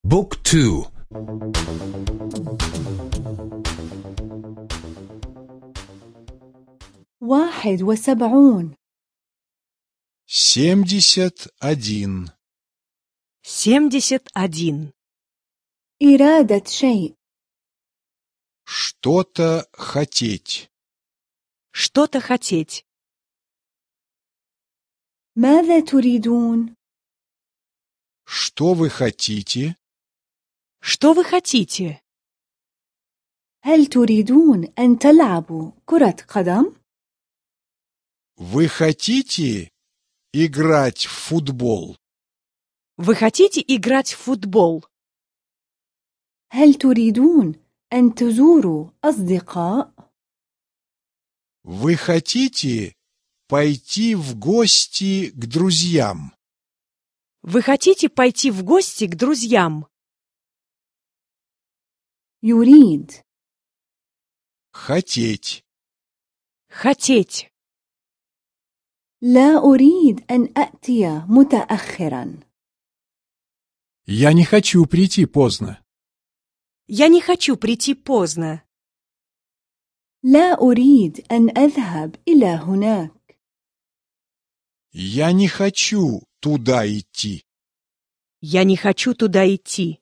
بوك تو. 71. 71. 71. إرادة شيء. Что-то хотеть. Что-то хотеть. ماذا تريدون؟ Что вы хотите? Что вы хотите? هل تريدون أن تلعبوا كرة قدم؟ Вы хотите играть в футбол? Вы хотите играть в футбол? هل تريدون أن تزوروا أصدقاء؟ Вы хотите пойти в гости к друзьям? Вы хотите пойти в гости к друзьям? يريد. Хотеть. Хотеть. لا أريد أن أأتي متأخرا. Я не хочу прийти поздно. Я не хочу прийти поздно. لا أريد أن أذهب إلى هناك. Я не хочу туда идти. Я не хочу туда идти.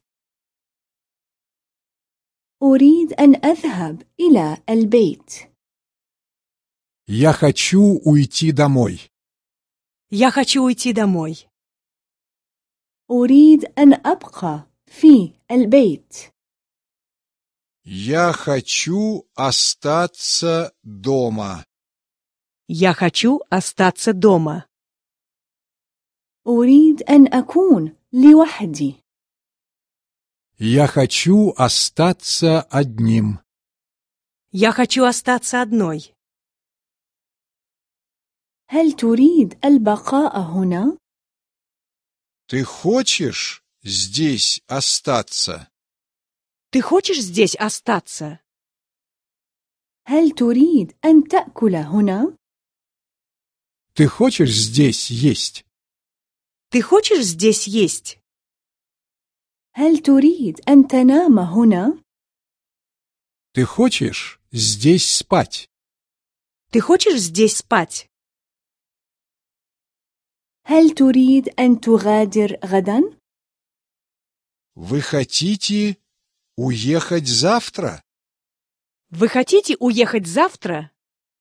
أريد أن أذهب إلى البيت. Я хочу уйти домой. Я хочу уйти домой. أريد أن أبقى في البيت. Я хочу остаться дома. Я хочу остаться дома. أريد أن أكون لوحدي. Я хочу остаться одним. Я хочу остаться одной. هل تريد البقاء هنا؟ Ты хочешь здесь остаться? Ты хочешь здесь остаться? هل تريد أن تأكل هنا؟ Ты хочешь здесь есть? Ты хочешь здесь есть? هل تريد أن تنام هنا؟ Ты хочешь здесь спать? Ты хочешь здесь спать? هل تريد أن تغادر غدا؟ Вы хотите уехать завтра? Вы хотите уехать завтра?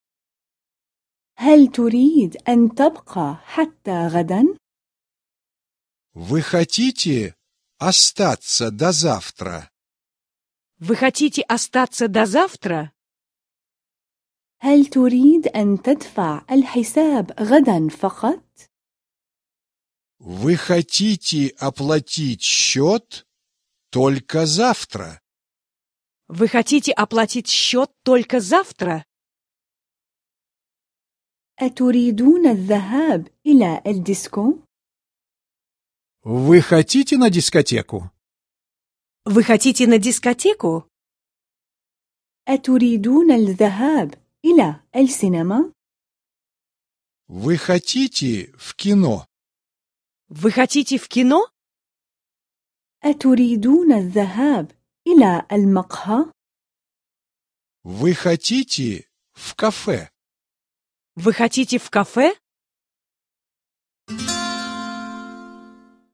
هل تريد أن تبقى حتى غدا؟ Вы хотите остаться до завтра? Вы хотите остаться до завтра? هل تريد أن تدفع الحساب غدا فقط؟ Вы хотите оплатить счет только завтра? Вы хотите оплатить счет только завтра? أتريدون الذهاب إلى الديسكو؟ Вы хотите на дискотеку? Вы хотите на дискотеку? أتريدون الذهاب إلى السينما؟ Вы хотите в кино? Вы хотите в кино? أتريدون الذهاب إلى المقهى؟ Вы хотите в кафе? Вы хотите в кафе?